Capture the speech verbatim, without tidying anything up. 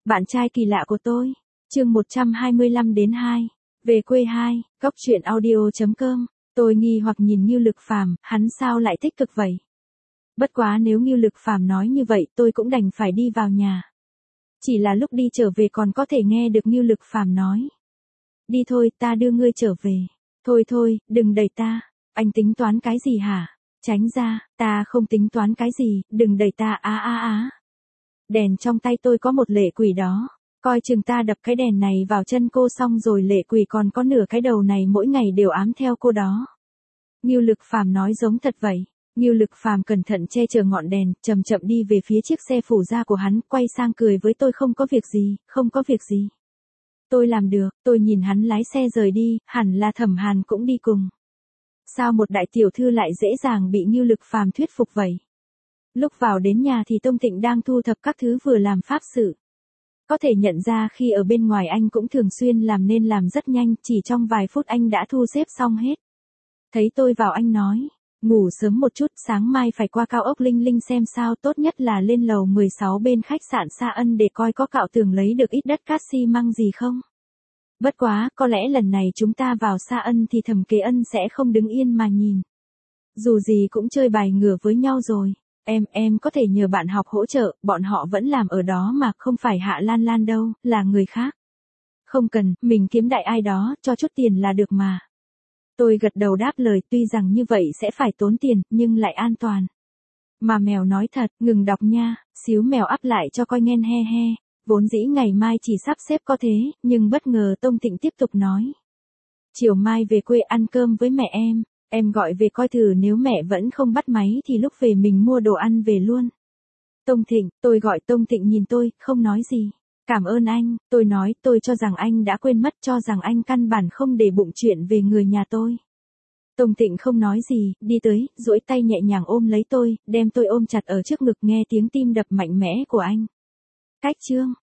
Bạn trai kỳ lạ của tôi. Chương một trăm hai mươi lăm đến hai. Về quê hai, góc truyện audio chấm com. Tôi nghi hoặc nhìn Ngưu Lực Phàm, hắn sao lại tích cực vậy? Bất quá nếu Ngưu Lực Phàm nói như vậy, tôi cũng đành phải đi vào nhà. Chỉ là lúc đi trở về còn có thể nghe được Ngưu Lực Phàm nói: "Đi thôi, ta đưa ngươi trở về." "Thôi thôi, đừng đẩy ta." "Anh tính toán cái gì hả?" "Tránh ra." "Ta không tính toán cái gì, đừng đẩy ta." Á á á. Đèn trong tay tôi có một lệ quỷ đó. Coi chừng ta đập cái đèn này vào chân cô xong rồi lệ quỷ còn có nửa cái đầu này mỗi ngày đều ám theo cô đó. Ngưu Lực Phàm nói giống thật vậy. Ngưu Lực Phàm cẩn thận che chở ngọn đèn, chậm chậm đi về phía chiếc xe phủ da của hắn, quay sang cười với tôi: "Không có việc gì, không có việc gì. Tôi làm được." Tôi nhìn hắn lái xe rời đi, hẳn là Thẩm Hàn cũng đi cùng. Sao một đại tiểu thư lại dễ dàng bị Ngưu Lực Phàm thuyết phục vậy? Lúc vào đến nhà thì Tông Thịnh đang thu thập các thứ vừa làm pháp sự. Có thể nhận ra khi ở bên ngoài anh cũng thường xuyên làm nên làm rất nhanh, chỉ trong vài phút anh đã thu xếp xong hết. Thấy tôi vào anh nói: "Ngủ sớm một chút, sáng mai phải qua cao ốc Linh Linh xem sao, tốt nhất là lên lầu mười sáu bên khách sạn Sa Ân để coi có cạo tường lấy được ít đất cát xi măng gì không. Bất quá, có lẽ lần này chúng ta vào Sa Ân thì Thẩm Kế Ân sẽ không đứng yên mà nhìn. Dù gì cũng chơi bài ngửa với nhau rồi. Em, em có thể nhờ bạn học hỗ trợ, bọn họ vẫn làm ở đó mà, không phải Hạ Lan Lan đâu, là người khác." "Không cần, mình kiếm đại ai đó, cho chút tiền là được mà." Tôi gật đầu đáp lời, tuy rằng như vậy sẽ phải tốn tiền, nhưng lại an toàn. Mà mèo nói thật, ngừng đọc nha, xíu mèo ắp lại cho coi nghen he he. Vốn dĩ ngày mai chỉ sắp xếp có thế, nhưng bất ngờ Tông Thịnh tiếp tục nói: "Chiều mai về quê ăn cơm với mẹ em. Em gọi về coi thử, nếu mẹ vẫn không bắt máy thì lúc về mình mua đồ ăn về luôn." "Tông Thịnh." Tôi gọi. Tông Thịnh nhìn tôi, không nói gì. "Cảm ơn anh." Tôi nói. Tôi cho rằng anh đã quên mất, cho rằng anh căn bản không để bụng chuyện về người nhà tôi. Tông Thịnh không nói gì, đi tới, duỗi tay nhẹ nhàng ôm lấy tôi, đem tôi ôm chặt ở trước ngực, nghe tiếng tim đập mạnh mẽ của anh. Cách chương